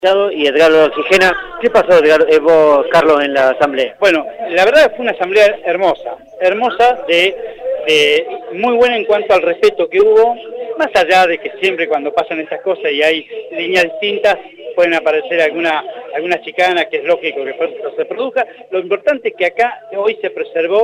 Y Edgardo Gijena. ¿Qué pasó, vos, Carlos, en la asamblea? Bueno, la verdad fue una asamblea hermosa, de muy buena en cuanto al respeto que hubo, más allá de que siempre cuando pasan estas cosas y hay líneas distintas, pueden aparecer alguna chicana, que es lógico que se produzca. Lo importante es que acá hoy se preservó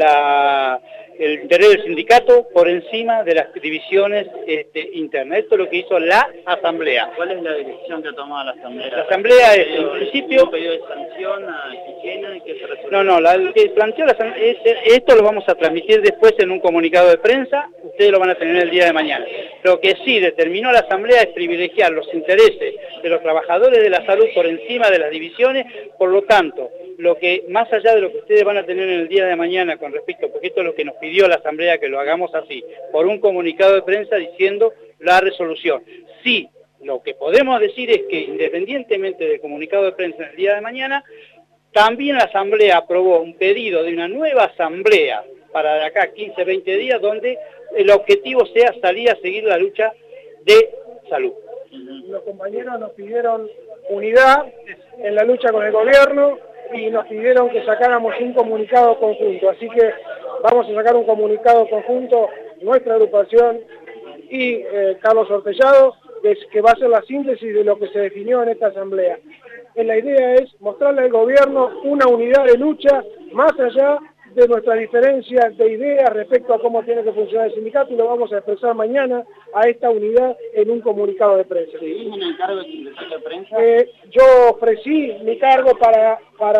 el interés del sindicato por encima de las divisiones internas. Esto es lo que hizo la asamblea. ¿Cuál es la decisión que ha tomado la asamblea? La asamblea es, en principio... ¿Un pedido de sanción a Gijena y qué se resuelve? No, lo que planteó la asamblea, esto lo vamos a transmitir después en un comunicado de prensa, ustedes lo van a tener el día de mañana. Lo que sí determinó la asamblea es privilegiar los intereses de los trabajadores de la salud por encima de las divisiones, por lo tanto, lo que más allá de lo que ustedes van a tener en el día de mañana con respecto, porque esto es lo que nos pidió la asamblea, que lo hagamos así, por un comunicado de prensa diciendo la resolución. Sí, lo que podemos decir es que independientemente del comunicado de prensa en el día de mañana, también la asamblea aprobó un pedido de una nueva asamblea para de acá 15, 20 días, donde el objetivo sea salir a seguir la lucha de salud. Los compañeros nos pidieron unidad en la lucha con el gobierno y nos pidieron que sacáramos un comunicado conjunto, así que vamos a sacar un comunicado conjunto, nuestra agrupación y Carlos Hortellado, que va a ser la síntesis de lo que se definió en esta asamblea. La idea es mostrarle al gobierno una unidad de lucha más allá de nuestras diferencias de ideas respecto a cómo tiene que funcionar el sindicato, y lo vamos a expresar mañana a esta unidad en un comunicado de prensa. ¿Seguís en el cargo de secretario de prensa? Yo ofrecí mi cargo para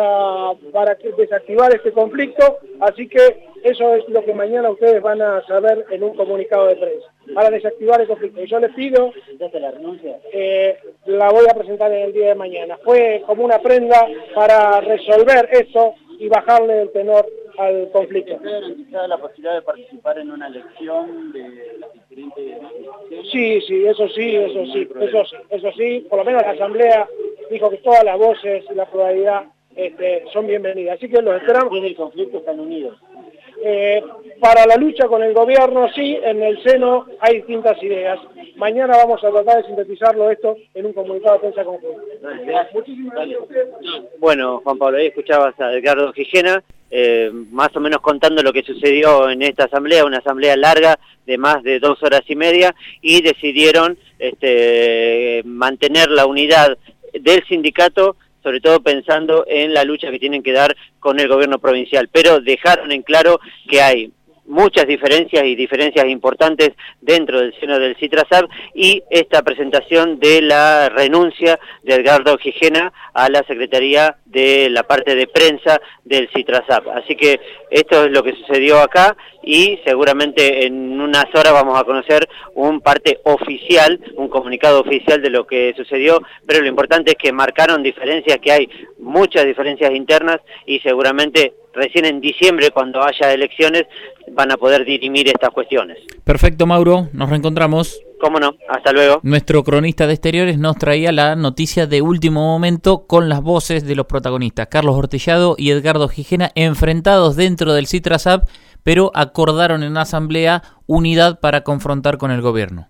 desactivar este conflicto, así que eso es lo que mañana ustedes van a saber en un comunicado de prensa, para desactivar el conflicto. Y yo les pido... ¿Presentaste la renuncia? La voy a presentar en el día de mañana. Fue como una prenda para resolver eso y bajarle el tenor al conflicto. ¿Está garantizada la posibilidad de participar en una elección de las diferentes instituciones? Sí, eso sí, por lo menos la asamblea dijo que todas las voces y la pluralidad son bienvenidas, así que los esperamos. Después del conflicto están unidos. Para la lucha con el gobierno, sí, en el seno hay distintas ideas. Mañana vamos a tratar de sintetizarlo esto en un comunicado de prensa conjunto. Muchísimas gracias a ustedes. Bueno, Juan Pablo, ahí escuchabas a Edgardo Gijena, más o menos contando lo que sucedió en esta asamblea, una asamblea larga de más de 2 horas y media, y decidieron mantener la unidad del sindicato, sobre todo pensando en la lucha que tienen que dar con el gobierno provincial, pero dejaron en claro que hay muchas diferencias y diferencias importantes dentro del seno del CITRASAB, y esta presentación de la renuncia de Edgardo Gijena a la Secretaría de la parte de prensa del CITRASAB. Así que esto es lo que sucedió acá, y seguramente en unas horas vamos a conocer un parte oficial, un comunicado oficial de lo que sucedió, pero lo importante es que marcaron diferencias, que hay muchas diferencias internas, y seguramente recién en diciembre, cuando haya elecciones, van a poder dirimir estas cuestiones. Perfecto, Mauro, nos reencontramos. Cómo no, hasta luego. Nuestro cronista de exteriores nos traía la noticia de último momento con las voces de los protagonistas, Carlos Hortellado y Edgardo Gijena, enfrentados dentro del CITRASAB, pero acordaron en la asamblea unidad para confrontar con el gobierno.